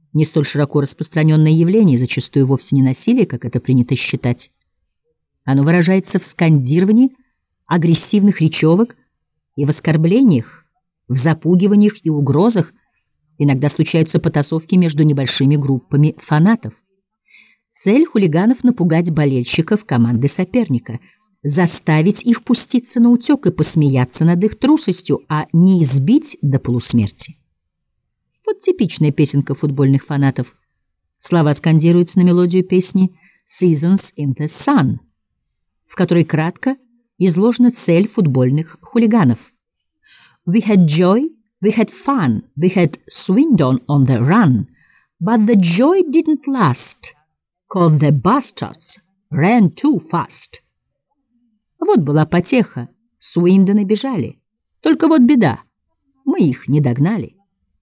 не столь широко распространенное явление, и зачастую вовсе не насилие, как это принято считать. Оно выражается в скандировании, агрессивных речевок и в оскорблениях, в запугиваниях и угрозах. Иногда случаются потасовки между небольшими группами фанатов. Цель хулиганов — напугать болельщиков команды соперника, заставить их пуститься на утек и посмеяться над их трусостью, а не избить до полусмерти. Вот типичная песенка футбольных фанатов. Слова скандируются на мелодию песни «Seasons in the Sun», в которой кратко изложена цель футбольных хулиганов. We had joy, we had fun, we had Swindon on the run, but the joy didn't last, 'cause the bastards ran too fast. Вот была потеха, Суиндоны бежали. Только вот беда, мы их не догнали.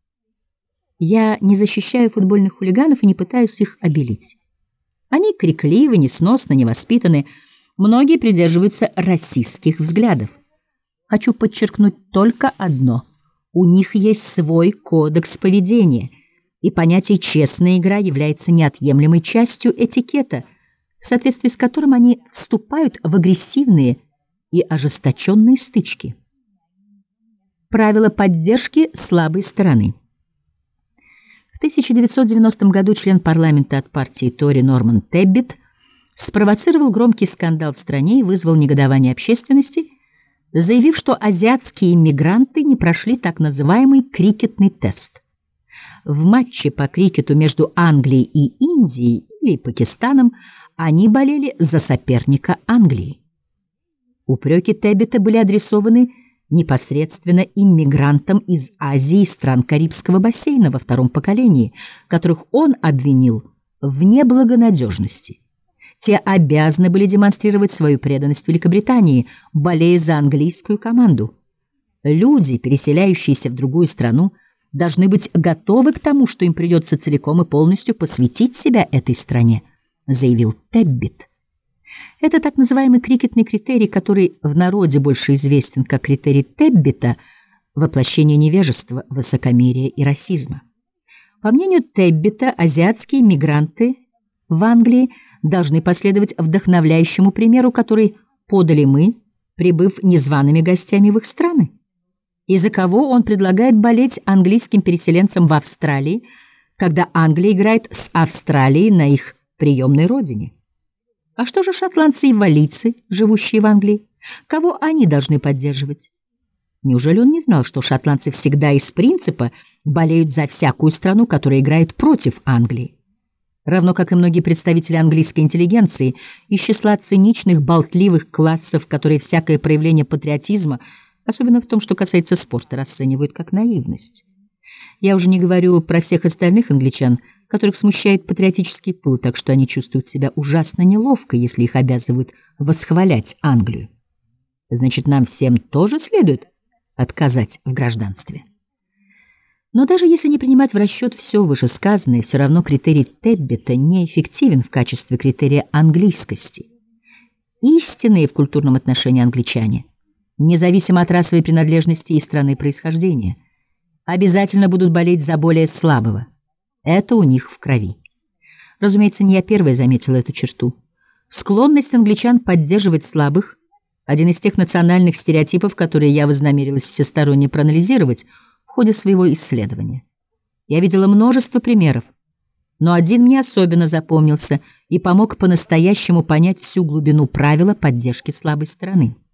Я не защищаю футбольных хулиганов и не пытаюсь их обелить. Они крикливы, несносны, невоспитаны. Многие придерживаются расистских взглядов. Хочу подчеркнуть только одно. У них есть свой кодекс поведения, и понятие «честная игра» является неотъемлемой частью этикета, в соответствии с которым они вступают в агрессивные и ожесточенные стычки. Правило поддержки слабой стороны. В 1990 году член парламента от партии Тори Норман Теббит спровоцировал громкий скандал в стране и вызвал негодование общественности, заявив, что азиатские иммигранты не прошли так называемый крикетный тест. В матче по крикету между Англией и Индией или Пакистаном они болели за соперника Англии. Упреки Теббита были адресованы непосредственно иммигрантам из Азии и стран Карибского бассейна во втором поколении, которых он обвинил в неблагонадежности. Те обязаны были демонстрировать свою преданность Великобритании, болея за английскую команду. Люди, переселяющиеся в другую страну, должны быть готовы к тому, что им придется целиком и полностью посвятить себя этой стране, заявил Теббит. Это так называемый крикетный критерий, который в народе больше известен как критерий Теббита, воплощение невежества, высокомерия и расизма. По мнению Теббита, азиатские мигранты в Англии должны последовать вдохновляющему примеру, который подали мы, прибыв незваными гостями в их страны, из-за кого он предлагает болеть английским переселенцам в Австралии, когда Англия играет с Австралией на их приемной родине. А что же шотландцы и валлийцы, живущие в Англии? Кого они должны поддерживать? Неужели он не знал, что шотландцы всегда из принципа болеют за всякую страну, которая играет против Англии? Равно как и многие представители английской интеллигенции из числа циничных, болтливых классов, которые всякое проявление патриотизма, особенно в том, что касается спорта, расценивают как наивность. Я уже не говорю про всех остальных англичан, которых смущает патриотический пыл, так что они чувствуют себя ужасно неловко, если их обязывают восхвалять Англию. Значит, нам всем тоже следует отказать в гражданстве. Но даже если не принимать в расчет все вышесказанное, все равно критерий Теббита неэффективен в качестве критерия английскости. Истинные в культурном отношении англичане, независимо от расовой принадлежности и страны происхождения, обязательно будут болеть за более слабого. Это у них в крови. Разумеется, не я первая заметила эту черту. Склонность англичан поддерживать слабых – один из тех национальных стереотипов, которые я вознамерилась всесторонне проанализировать в ходе своего исследования. Я видела множество примеров, но один мне особенно запомнился и помог по-настоящему понять всю глубину правила поддержки слабой стороны.